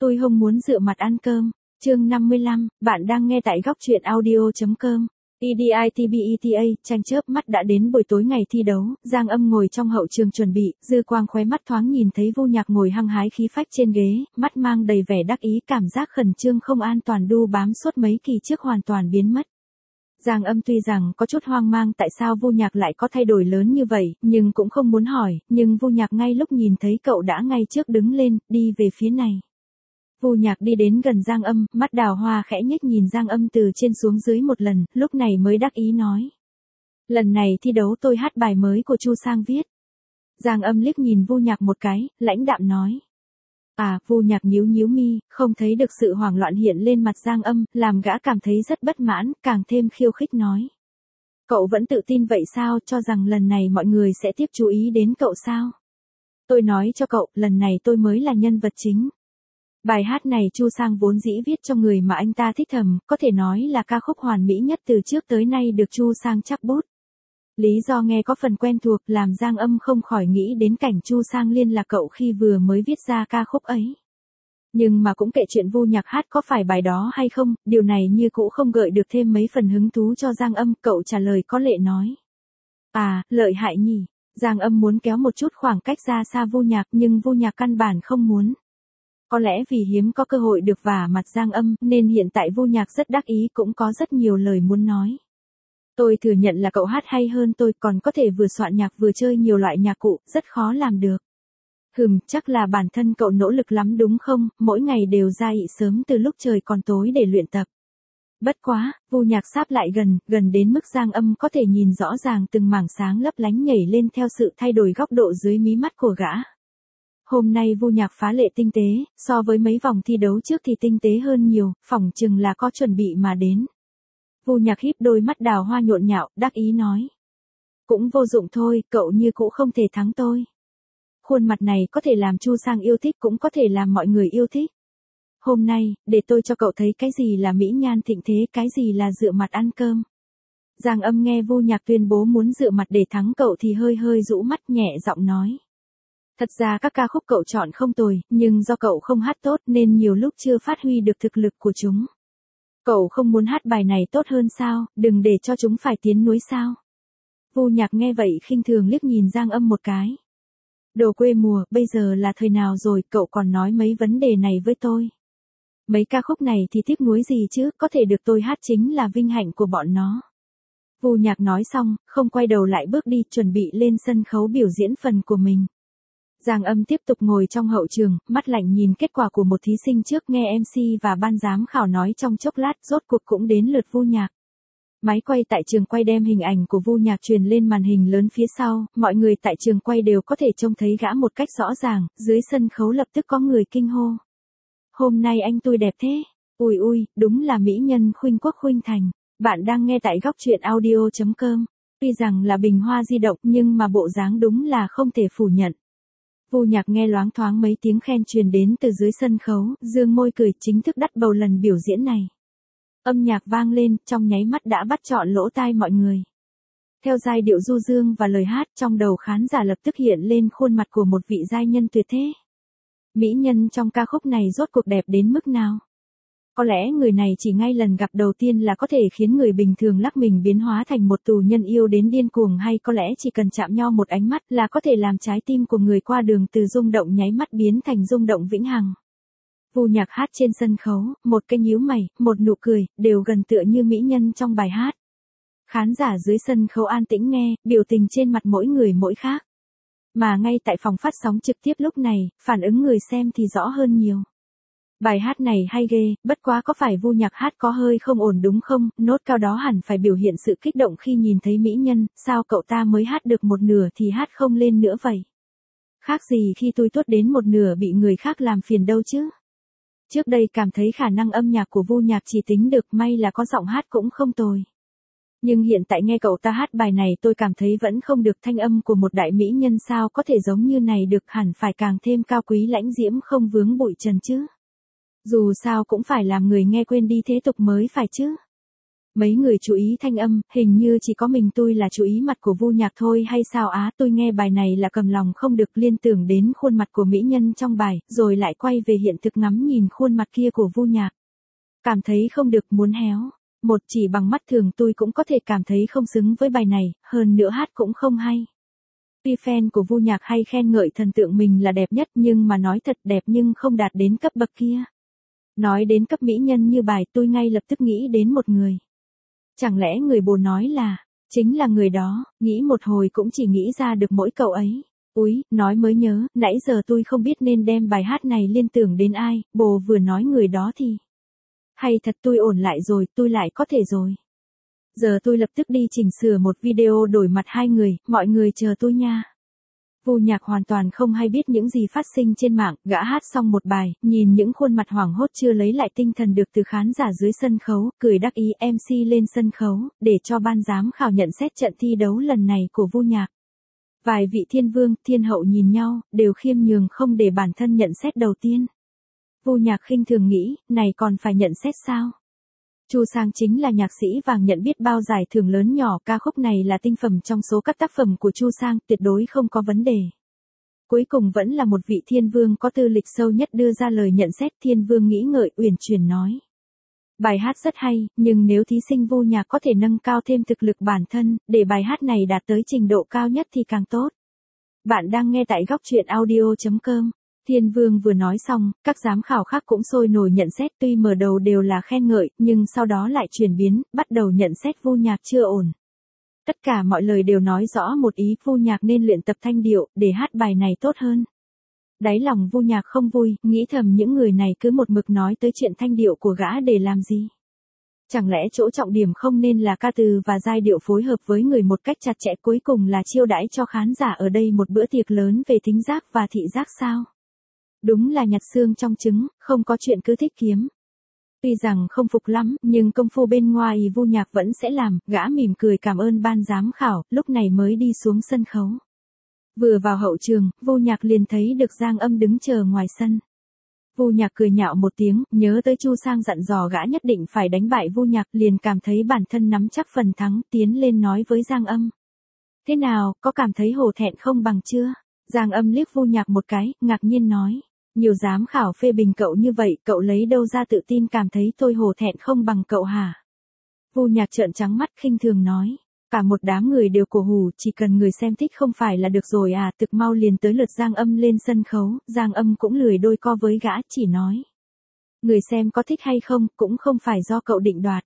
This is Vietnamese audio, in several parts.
Tôi không muốn dựa mặt ăn cơm. Chương 55, bạn đang nghe tại góc truyện audio.com. EDITBETA, tranh chớp mắt đã đến buổi tối ngày thi đấu, Giang Âm ngồi trong hậu trường chuẩn bị, dư quang khóe mắt thoáng nhìn thấy Vu Nhạc ngồi hăng hái khí phách trên ghế, mắt mang đầy vẻ đắc ý, cảm giác khẩn trương không an toàn đu bám suốt mấy kỳ trước hoàn toàn biến mất. Giang Âm tuy rằng có chút hoang mang tại sao Vu Nhạc lại có thay đổi lớn như vậy, nhưng cũng không muốn hỏi, nhưng Vu Nhạc ngay lúc nhìn thấy cậu đã ngay trước đứng lên, đi về phía này. Vu Nhạc đi đến gần Giang Âm, mắt đào hoa khẽ nhếch nhìn Giang Âm từ trên xuống dưới một lần, lúc này mới đắc ý nói. Lần này thi đấu tôi hát bài mới của Chu Sang viết. Giang Âm liếc nhìn Vu Nhạc một cái, lãnh đạm nói. Vu Nhạc nhíu nhíu mi, không thấy được sự hoảng loạn hiện lên mặt Giang Âm, làm gã cảm thấy rất bất mãn, càng thêm khiêu khích nói. Cậu vẫn tự tin vậy sao, cho rằng lần này mọi người sẽ tiếp chú ý đến cậu sao? Tôi nói cho cậu, lần này tôi mới là nhân vật chính. Bài hát này Chu Sang vốn dĩ viết cho người mà anh ta thích thầm, có thể nói là ca khúc hoàn mỹ nhất từ trước tới nay được Chu Sang chắc bút. Lý do nghe có phần quen thuộc làm Giang Âm không khỏi nghĩ đến cảnh Chu Sang liên lạc cậu khi vừa mới viết ra ca khúc ấy. Nhưng mà cũng kệ chuyện Vu Nhạc hát có phải bài đó hay không, điều này như cũ không gợi được thêm mấy phần hứng thú cho Giang Âm, cậu trả lời có lệ nói. Lợi hại nhỉ. Giang Âm muốn kéo một chút khoảng cách ra xa Vu Nhạc nhưng Vu Nhạc căn bản không muốn. Có lẽ vì hiếm có cơ hội được vả mặt Giang Âm nên hiện tại Vu Nhạc rất đắc ý cũng có rất nhiều lời muốn nói. Tôi thừa nhận là cậu hát hay hơn tôi, còn có thể vừa soạn nhạc vừa chơi nhiều loại nhạc cụ, rất khó làm được. Chắc là bản thân cậu nỗ lực lắm đúng không, mỗi ngày đều ra ị sớm từ lúc trời còn tối để luyện tập. Bất quá, Vu Nhạc sáp lại gần đến mức Giang Âm có thể nhìn rõ ràng từng mảng sáng lấp lánh nhảy lên theo sự thay đổi góc độ dưới mí mắt của gã. Hôm nay Vu Nhạc phá lệ tinh tế, so với mấy vòng thi đấu trước thì tinh tế hơn nhiều, phỏng chừng là có chuẩn bị mà đến. Vu Nhạc híp đôi mắt đào hoa nhộn nhạo, đắc ý nói. Cũng vô dụng thôi, cậu như cũ không thể thắng tôi. Khuôn mặt này có thể làm Chu Sang yêu thích cũng có thể làm mọi người yêu thích. Hôm nay, để tôi cho cậu thấy cái gì là mỹ nhan thịnh thế, cái gì là dựa mặt ăn cơm. Giang Âm nghe Vu Nhạc tuyên bố muốn dựa mặt để thắng cậu thì hơi rũ mắt nhẹ giọng nói. Thật ra các ca khúc cậu chọn không tồi, nhưng do cậu không hát tốt nên nhiều lúc chưa phát huy được thực lực của chúng. Cậu không muốn hát bài này tốt hơn sao, đừng để cho chúng phải tiến núi sao. Vu Nhạc nghe vậy khinh thường liếc nhìn Giang Âm một cái. Đồ quê mùa, bây giờ là thời nào rồi, cậu còn nói mấy vấn đề này với tôi. Mấy ca khúc này thì tiếc nuối gì chứ, có thể được tôi hát chính là vinh hạnh của bọn nó. Vu Nhạc nói xong, không quay đầu lại bước đi, chuẩn bị lên sân khấu biểu diễn phần của mình. Giang Âm tiếp tục ngồi trong hậu trường, mắt lạnh nhìn kết quả của một thí sinh trước, nghe MC và ban giám khảo nói trong chốc lát, rốt cuộc cũng đến lượt Vu Nhạc. Máy quay tại trường quay đem hình ảnh của Vu Nhạc truyền lên màn hình lớn phía sau, mọi người tại trường quay đều có thể trông thấy gã một cách rõ ràng, dưới sân khấu lập tức có người kinh hô. Hôm nay anh tôi đẹp thế, ui, đúng là mỹ nhân khuynh quốc khuynh thành. Bạn đang nghe tại góc truyện audio.com. Tuy rằng là bình hoa di động nhưng mà bộ dáng đúng là không thể phủ nhận. Vu Nhạc nghe loáng thoáng mấy tiếng khen truyền đến từ dưới sân khấu, dương môi cười, chính thức đắt bầu lần biểu diễn này. Âm nhạc vang lên, trong nháy mắt đã bắt trọn lỗ tai mọi người. Theo giai điệu du dương và lời hát, trong đầu khán giả lập tức hiện lên khuôn mặt của một vị giai nhân tuyệt thế. Mỹ nhân trong ca khúc này rốt cuộc đẹp đến mức nào? Có lẽ người này chỉ ngay lần gặp đầu tiên là có thể khiến người bình thường lắc mình biến hóa thành một tù nhân yêu đến điên cuồng, hay có lẽ chỉ cần chạm nhau một ánh mắt là có thể làm trái tim của người qua đường từ rung động nháy mắt biến thành rung động vĩnh hằng. Vu Nhạc hát trên sân khấu, một cái nhíu mày, một nụ cười, đều gần tựa như mỹ nhân trong bài hát. Khán giả dưới sân khấu an tĩnh nghe, biểu tình trên mặt mỗi người mỗi khác. Mà ngay tại phòng phát sóng trực tiếp lúc này, phản ứng người xem thì rõ hơn nhiều. Bài hát này hay ghê, bất quá có phải Vu Nhạc hát có hơi không ổn đúng không, nốt cao đó hẳn phải biểu hiện sự kích động khi nhìn thấy mỹ nhân, sao cậu ta mới hát được một nửa thì hát không lên nữa vậy? Khác gì khi tôi tốt đến một nửa bị người khác làm phiền đâu chứ? Trước đây cảm thấy khả năng âm nhạc của Vu Nhạc chỉ tính được, may là có giọng hát cũng không tồi. Nhưng hiện tại nghe cậu ta hát bài này tôi cảm thấy vẫn không được, thanh âm của một đại mỹ nhân sao có thể giống như này được, hẳn phải càng thêm cao quý lãnh diễm không vướng bụi trần chứ. Dù sao cũng phải làm người nghe quên đi thế tục mới phải chứ. Mấy người chú ý thanh âm, hình như chỉ có mình tôi là chú ý mặt của Vu Nhạc thôi hay sao á, tôi nghe bài này là cầm lòng không được liên tưởng đến khuôn mặt của mỹ nhân trong bài, rồi lại quay về hiện thực ngắm nhìn khuôn mặt kia của Vu Nhạc. Cảm thấy không được, muốn héo. Một chỉ bằng mắt thường tôi cũng có thể cảm thấy không xứng với bài này, hơn nữa hát cũng không hay. Tuy fan của Vu Nhạc hay khen ngợi thần tượng mình là đẹp nhất nhưng mà nói thật đẹp nhưng không đạt đến cấp bậc kia. Nói đến cấp mỹ nhân như bài tôi ngay lập tức nghĩ đến một người. Chẳng lẽ người bồ nói là, chính là người đó, nghĩ một hồi cũng chỉ nghĩ ra được mỗi cậu ấy. Úi, nói mới nhớ, nãy giờ tôi không biết nên đem bài hát này liên tưởng đến ai, bồ vừa nói người đó thì. Hay thật tôi ổn lại rồi, tôi lại có thể rồi. Giờ tôi lập tức đi chỉnh sửa một video đổi mặt hai người, mọi người chờ tôi nha. Vu Nhạc hoàn toàn không hay biết những gì phát sinh trên mạng, gã hát xong một bài, nhìn những khuôn mặt hoảng hốt chưa lấy lại tinh thần được từ khán giả dưới sân khấu, cười đắc ý MC lên sân khấu, để cho ban giám khảo nhận xét trận thi đấu lần này của Vu Nhạc. Vài vị thiên vương, thiên hậu nhìn nhau, đều khiêm nhường không để bản thân nhận xét đầu tiên. Vu Nhạc khinh thường nghĩ, này còn phải nhận xét sao? Chu Sang chính là nhạc sĩ vàng nhận biết bao giải thưởng lớn nhỏ, ca khúc này là tinh phẩm trong số các tác phẩm của Chu Sang, tuyệt đối không có vấn đề. Cuối cùng vẫn là một vị thiên vương có tư lịch sâu nhất đưa ra lời nhận xét, thiên vương nghĩ ngợi uyển chuyển nói. Bài hát rất hay, nhưng nếu thí sinh Vu Nhạc có thể nâng cao thêm thực lực bản thân, để bài hát này đạt tới trình độ cao nhất thì càng tốt. Bạn đang nghe tại góc truyện audio.com. Thiên Vương vừa nói xong, các giám khảo khác cũng sôi nổi nhận xét, tuy mở đầu đều là khen ngợi, nhưng sau đó lại chuyển biến, bắt đầu nhận xét Vu Nhạc chưa ổn. Tất cả mọi lời đều nói rõ một ý, Vu Nhạc nên luyện tập thanh điệu, để hát bài này tốt hơn. Đáy lòng Vu Nhạc không vui, nghĩ thầm những người này cứ một mực nói tới chuyện thanh điệu của gã để làm gì. Chẳng lẽ chỗ trọng điểm không nên là ca từ và giai điệu phối hợp với người một cách chặt chẽ, cuối cùng là chiêu đãi cho khán giả ở đây một bữa tiệc lớn về thính giác và thị giác sao? Đúng là nhặt xương trong trứng, không có chuyện cứ thích kiếm. Tuy rằng không phục lắm, nhưng công phu bên ngoài Vu Nhạc vẫn sẽ làm, gã mỉm cười cảm ơn ban giám khảo, lúc này mới đi xuống sân khấu. Vừa vào hậu trường, Vu Nhạc liền thấy được Giang Âm đứng chờ ngoài sân. Vu Nhạc cười nhạo một tiếng, nhớ tới Chu Sang dặn dò gã nhất định phải đánh bại Vu Nhạc, liền cảm thấy bản thân nắm chắc phần thắng, tiến lên nói với Giang Âm. Thế nào, có cảm thấy hổ thẹn không bằng chưa? Giang Âm liếc Vu Nhạc một cái, ngạc nhiên nói. Nhiều giám khảo phê bình cậu như vậy, cậu lấy đâu ra tự tin cảm thấy tôi hổ thẹn không bằng cậu hả? Vu Nhạc trợn trắng mắt khinh thường nói. Cả một đám người đều cổ hủ, chỉ cần người xem thích không phải là được rồi à, thực mau liền tới lượt Giang Âm lên sân khấu, Giang Âm cũng lười đôi co với gã, chỉ nói. Người xem có thích hay không, cũng không phải do cậu định đoạt.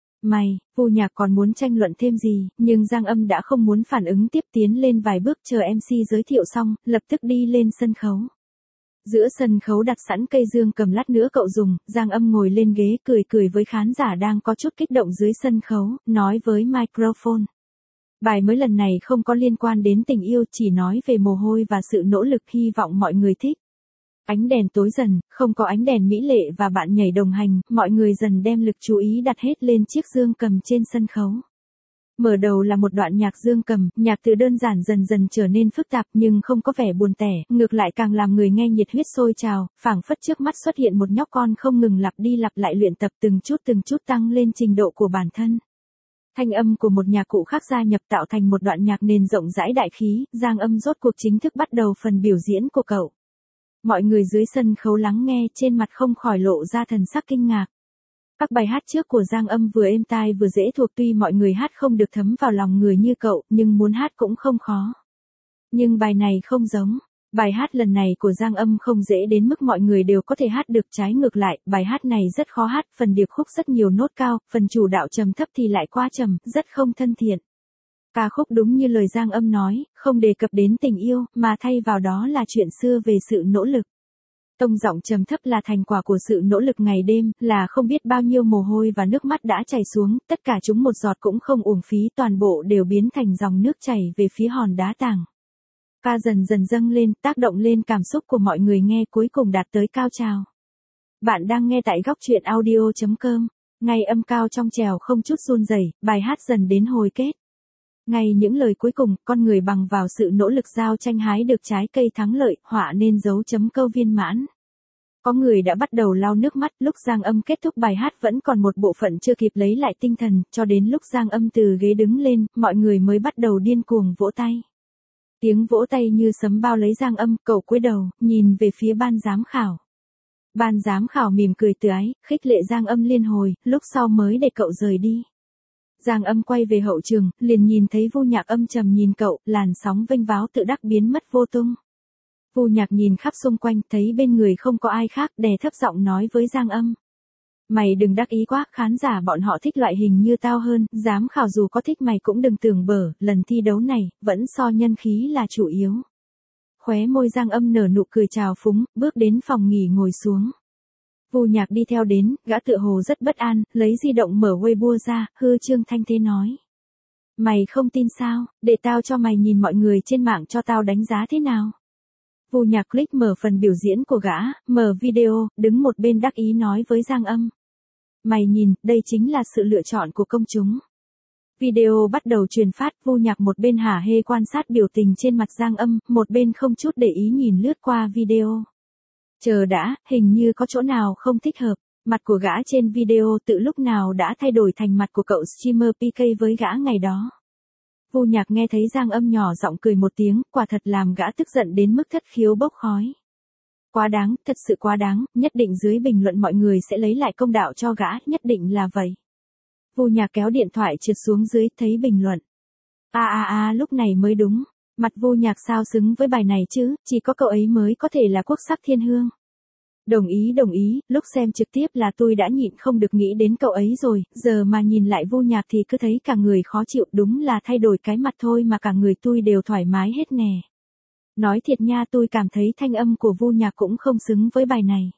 Vu Nhạc còn muốn tranh luận thêm gì, nhưng Giang Âm đã không muốn phản ứng tiếp, tiến lên vài bước chờ MC giới thiệu xong, lập tức đi lên sân khấu. Giữa sân khấu đặt sẵn cây dương cầm lát nữa cậu dùng, Giang Âm ngồi lên ghế cười cười với khán giả đang có chút kích động dưới sân khấu, nói với microphone. Bài mới lần này không có liên quan đến tình yêu, chỉ nói về mồ hôi và sự nỗ lực, hy vọng mọi người thích. Ánh đèn tối dần, không có ánh đèn mỹ lệ và bạn nhảy đồng hành, mọi người dần đem lực chú ý đặt hết lên chiếc dương cầm trên sân khấu. Mở đầu là một đoạn nhạc dương cầm, nhạc từ đơn giản dần dần trở nên phức tạp nhưng không có vẻ buồn tẻ, ngược lại càng làm người nghe nhiệt huyết sôi trào, phảng phất trước mắt xuất hiện một nhóc con không ngừng lặp đi lặp lại luyện tập từng chút tăng lên trình độ của bản thân. Thanh âm của một nhạc cụ khác gia nhập tạo thành một đoạn nhạc nền rộng rãi đại khí, Giang Âm rốt cuộc chính thức bắt đầu phần biểu diễn của cậu. Mọi người dưới sân khấu lắng nghe, trên mặt không khỏi lộ ra thần sắc kinh ngạc. Các bài hát trước của Giang Âm vừa êm tai vừa dễ thuộc, tuy mọi người hát không được thấm vào lòng người như cậu, nhưng muốn hát cũng không khó. Nhưng bài này không giống. Bài hát lần này của Giang Âm không dễ đến mức mọi người đều có thể hát được, trái ngược lại, bài hát này rất khó hát, phần điệp khúc rất nhiều nốt cao, phần chủ đạo trầm thấp thì lại quá trầm, rất không thân thiện. Ca khúc đúng như lời Giang Âm nói, không đề cập đến tình yêu, mà thay vào đó là chuyện xưa về sự nỗ lực. Tông giọng trầm thấp là thành quả của sự nỗ lực ngày đêm, là không biết bao nhiêu mồ hôi và nước mắt đã chảy xuống, tất cả chúng một giọt cũng không uổng phí, toàn bộ đều biến thành dòng nước chảy về phía hòn đá tảng. Ca dần dần dâng lên, tác động lên cảm xúc của mọi người nghe, cuối cùng đạt tới cao trào. Bạn đang nghe tại góc truyện audio.com. Ngay âm cao trong trèo không chút run rẩy, bài hát dần đến hồi kết. Ngay những lời cuối cùng, con người bằng vào sự nỗ lực giao tranh hái được trái cây thắng lợi, họa nên dấu chấm câu viên mãn. Có người đã bắt đầu lau nước mắt, lúc Giang Âm kết thúc bài hát vẫn còn một bộ phận chưa kịp lấy lại tinh thần, cho đến lúc Giang Âm từ ghế đứng lên, mọi người mới bắt đầu điên cuồng vỗ tay. Tiếng vỗ tay như sấm bao lấy Giang Âm, cậu cúi đầu, nhìn về phía ban giám khảo. Ban giám khảo mỉm cười từ ái, khích lệ Giang Âm liên hồi, lúc sau mới để cậu rời đi. Giang Âm quay về hậu trường, liền nhìn thấy Vu Nhạc âm trầm nhìn cậu, làn sóng vênh váo tự đắc biến mất vô tung. Vu Nhạc nhìn khắp xung quanh, thấy bên người không có ai khác, đè thấp giọng nói với Giang Âm. Mày đừng đắc ý quá, khán giả bọn họ thích loại hình như tao hơn, giám khảo dù có thích mày cũng đừng tưởng bở, lần thi đấu này, vẫn so nhân khí là chủ yếu. Khóe môi Giang Âm nở nụ cười trào phúng, bước đến phòng nghỉ ngồi xuống. Vu Nhạc đi theo đến, gã tựa hồ rất bất an, lấy di động mở Weibo ra, hư trương thanh thế nói. Mày không tin sao, để tao cho mày nhìn mọi người trên mạng cho tao đánh giá thế nào. Vu Nhạc click mở phần biểu diễn của gã, mở video, đứng một bên đắc ý nói với Giang Âm. Mày nhìn, đây chính là sự lựa chọn của công chúng. Video bắt đầu truyền phát, Vu Nhạc một bên hả hê quan sát biểu tình trên mặt Giang Âm, một bên không chút để ý nhìn lướt qua video. Chờ đã, hình như có chỗ nào không thích hợp, mặt của gã trên video tự lúc nào đã thay đổi thành mặt của cậu streamer PK với gã ngày đó. Vu Nhạc nghe thấy Giang Âm nhỏ giọng cười một tiếng, quả thật làm gã tức giận đến mức thất khiếu bốc khói. Quá đáng, thật sự quá đáng, nhất định dưới bình luận mọi người sẽ lấy lại công đạo cho gã, nhất định là vậy. Vu Nhạc kéo điện thoại trượt xuống dưới, thấy bình luận. Lúc này mới đúng, mặt Vu Nhạc sao xứng với bài này chứ, chỉ có cậu ấy mới có thể là quốc sắc thiên hương. Đồng ý, lúc xem trực tiếp là tôi đã nhịn không được nghĩ đến cậu ấy rồi, giờ mà nhìn lại Vu Nhạc thì cứ thấy cả người khó chịu, đúng là thay đổi cái mặt thôi mà cả người tôi đều thoải mái hết nè. Nói thiệt nha, tôi cảm thấy thanh âm của Vu Nhạc cũng không xứng với bài này.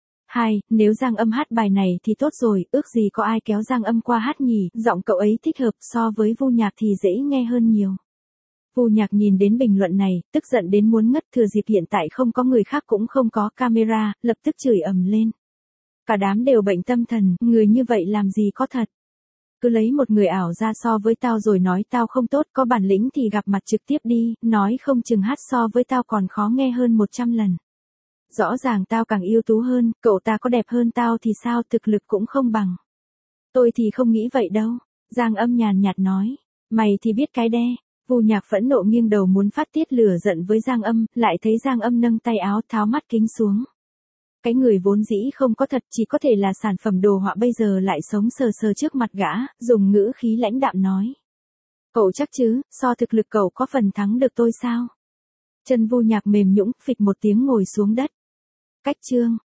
Nếu Giang Âm hát bài này thì tốt rồi, ước gì có ai kéo Giang Âm qua hát nhỉ, giọng cậu ấy thích hợp, so với Vu Nhạc thì dễ nghe hơn nhiều. Vu Nhạc nhìn đến bình luận này, tức giận đến muốn ngất, thừa dịp hiện tại không có người khác cũng không có camera, lập tức chửi ầm lên. Cả đám đều bệnh tâm thần, người như vậy làm gì có thật. Cứ lấy một người ảo ra so với tao rồi nói tao không tốt, có bản lĩnh thì gặp mặt trực tiếp đi, nói không chừng hát so với tao còn khó nghe hơn 100 lần. Rõ ràng tao càng ưu tú hơn, cậu ta có đẹp hơn tao thì sao, thực lực cũng không bằng. Tôi thì không nghĩ vậy đâu, Giang Âm nhàn nhạt nói. Mày thì biết cái đe. Vu Nhạc phẫn nộ nghiêng đầu muốn phát tiết lửa giận với Giang Âm, lại thấy Giang Âm nâng tay áo tháo mắt kính xuống. Cái người vốn dĩ không có thật, chỉ có thể là sản phẩm đồ họa bây giờ lại sống sờ sờ trước mặt gã, dùng ngữ khí lãnh đạm nói. Cậu chắc chứ, so thực lực cậu có phần thắng được tôi sao? Chân Vu Nhạc mềm nhũn, phịch một tiếng ngồi xuống đất. Cách chương.